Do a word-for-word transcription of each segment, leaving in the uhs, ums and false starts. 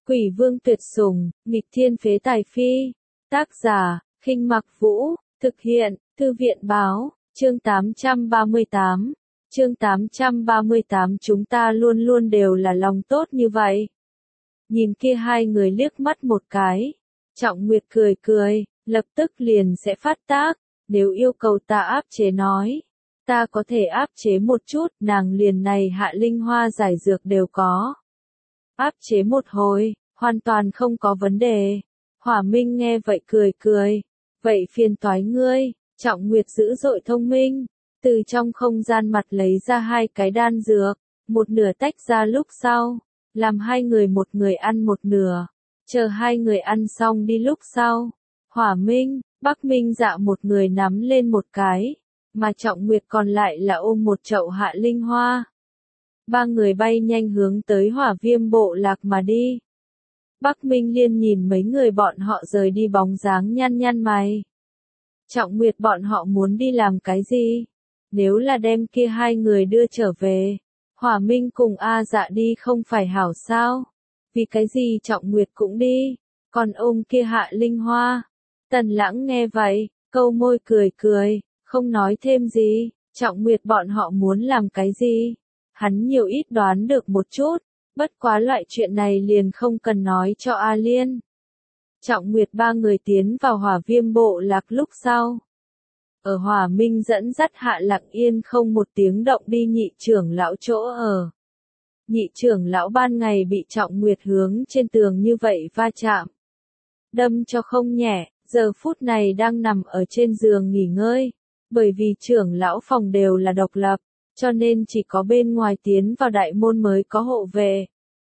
Quỷ vương tuyệt sủng, nghịch thiên phế tài phi. Tác giả, Khinh Mặc Vũ, thực hiện, Thư viện báo, chương tám trăm ba mươi tám. Chương tám trăm ba mươi tám chúng ta luôn luôn đều là lòng tốt như vậy. Nhìn kia hai người liếc mắt một cái. Trọng Nguyệt cười cười, lập tức liền sẽ phát tác, nếu yêu cầu ta áp chế nói. Ta có thể áp chế một chút, nàng liền này hạ linh hoa giải dược đều có. Áp chế một hồi, hoàn toàn không có vấn đề. Hỏa Minh nghe vậy cười cười. Vậy phiền toái ngươi, Trọng Nguyệt dữ dội thông minh. Từ trong không gian mặt lấy ra hai cái đan dược, một nửa tách ra lúc sau, làm hai người một người ăn một nửa. Chờ hai người ăn xong đi lúc sau. Hỏa Minh, Bắc Minh Dạ một người nắm lên một cái, mà Trọng Nguyệt còn lại là ôm một chậu hạ linh hoa. Ba người bay nhanh hướng tới Hỏa Viêm bộ lạc mà đi. Bắc Minh Liên nhìn mấy người bọn họ rời đi bóng dáng nhăn nhăn mày. Trọng Nguyệt bọn họ muốn đi làm cái gì? Nếu là đem kia hai người đưa trở về, Hỏa Minh cùng A Dạ đi không phải hảo sao? Vì cái gì Trọng Nguyệt cũng đi, còn ôm kia hạ linh hoa. Tần Lãng nghe vậy, câu môi cười cười, không nói thêm gì. Trọng Nguyệt bọn họ muốn làm cái gì? Hắn nhiều ít đoán được một chút, bất quá loại chuyện này liền không cần nói cho A Liên. Trọng Nguyệt ba người tiến vào Hỏa Viêm bộ lạc lúc sau. Ở Hỏa Minh dẫn dắt hạ lặng yên không một tiếng động đi nhị trưởng lão chỗ ở. Nhị trưởng lão ban ngày bị Trọng Nguyệt hướng trên tường như vậy va chạm. Đâm cho không nhẹ, giờ phút này đang nằm ở trên giường nghỉ ngơi. Bởi vì trưởng lão phòng đều là độc lập, cho nên chỉ có bên ngoài tiến vào đại môn mới có hộ vệ.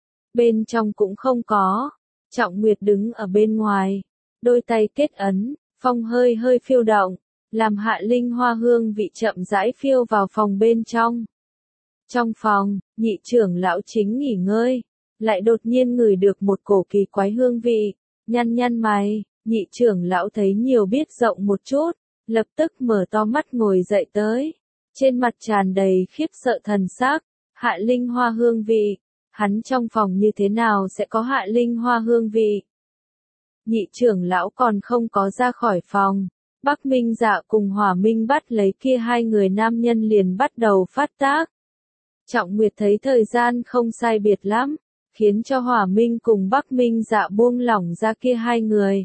Bên trong cũng không có. Trọng Nguyệt đứng ở bên ngoài, đôi tay kết ấn, phong hơi hơi phiêu động, làm hạ linh hoa hương vị chậm rãi phiêu vào phòng bên trong. Trong phòng, nhị trưởng lão chính nghỉ ngơi, lại đột nhiên ngửi được một cổ kỳ quái hương vị, nhăn nhăn mày, nhị trưởng lão thấy nhiều biết rộng một chút, lập tức mở to mắt ngồi dậy tới, trên mặt tràn đầy khiếp sợ thần sắc, hạ linh hoa hương vị, hắn trong phòng như thế nào sẽ có hạ linh hoa hương vị? Nhị trưởng lão còn không có ra khỏi phòng, Bắc Minh Dạ cùng Hỏa Minh bắt lấy kia hai người nam nhân liền bắt đầu phát tác. Trọng Nguyệt thấy thời gian không sai biệt lắm, khiến cho Hỏa Minh cùng Bắc Minh Dạ buông lỏng ra kia hai người.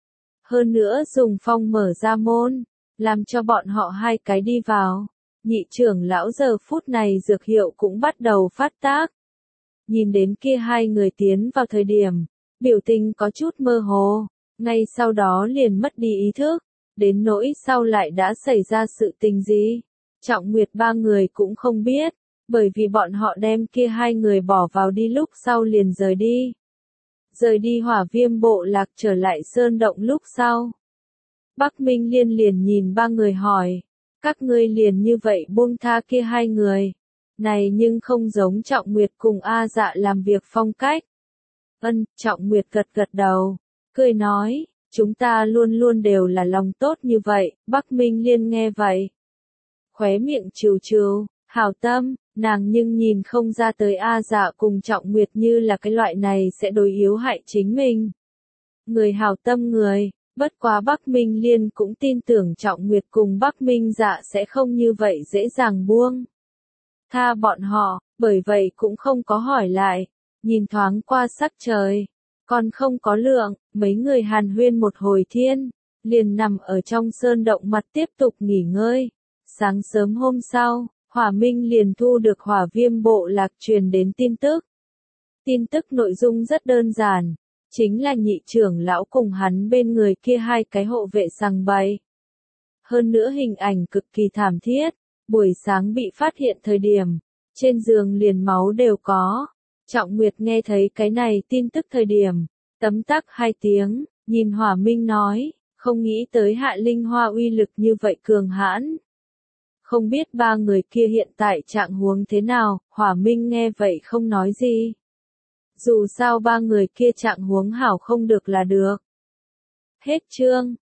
Hơn nữa dùng phong mở ra môn, làm cho bọn họ hai cái đi vào. Nhị trưởng lão giờ phút này dược hiệu cũng bắt đầu phát tác. Nhìn đến kia hai người tiến vào thời điểm, biểu tình có chút mơ hồ, ngay sau đó liền mất đi ý thức, đến nỗi sau lại đã xảy ra sự tình gì. Trọng Nguyệt ba người cũng không biết, bởi vì bọn họ đem kia hai người bỏ vào đi lúc sau liền rời đi. Rời đi Hỏa Viêm bộ lạc trở lại sơn động lúc sau. Bắc Minh Liên liền nhìn ba người hỏi, các ngươi liền như vậy buông tha kia hai người. Này nhưng không giống Trọng Nguyệt cùng A Dạ làm việc phong cách. Ân, Trọng Nguyệt gật gật đầu, cười nói, chúng ta luôn luôn đều là lòng tốt như vậy. Bắc Minh Liên nghe vậy, khóe miệng trừ trừ, hảo tâm, nàng nhưng nhìn không ra tới A Dạ cùng Trọng Nguyệt như là cái loại này sẽ đối yếu hại chính mình. Người hảo tâm người, bất quá Bắc Minh Liên cũng tin tưởng Trọng Nguyệt cùng Bắc Minh Dạ sẽ không như vậy dễ dàng buông tha bọn họ, bởi vậy cũng không có hỏi lại, nhìn thoáng qua sắc trời, còn không có lượng, mấy người hàn huyên một hồi thiên, liền nằm ở trong sơn động mặt tiếp tục nghỉ ngơi. Sáng sớm hôm sau, Hỏa Minh liền thu được Hỏa Viêm bộ lạc truyền đến tin tức. Tin tức nội dung rất đơn giản, chính là nhị trưởng lão cùng hắn bên người kia hai cái hộ vệ sằng bậy. Hơn nữa hình ảnh cực kỳ thảm thiết. Buổi sáng bị phát hiện thời điểm, trên giường liền máu đều có. Trọng Nguyệt nghe thấy cái này tin tức thời điểm, tấm tắc hai tiếng, nhìn Hỏa Minh nói, không nghĩ tới hạ linh hoa uy lực như vậy cường hãn. Không biết ba người kia hiện tại trạng huống thế nào, Hỏa Minh nghe vậy không nói gì. Dù sao ba người kia trạng huống hảo không được là được. Hết chương.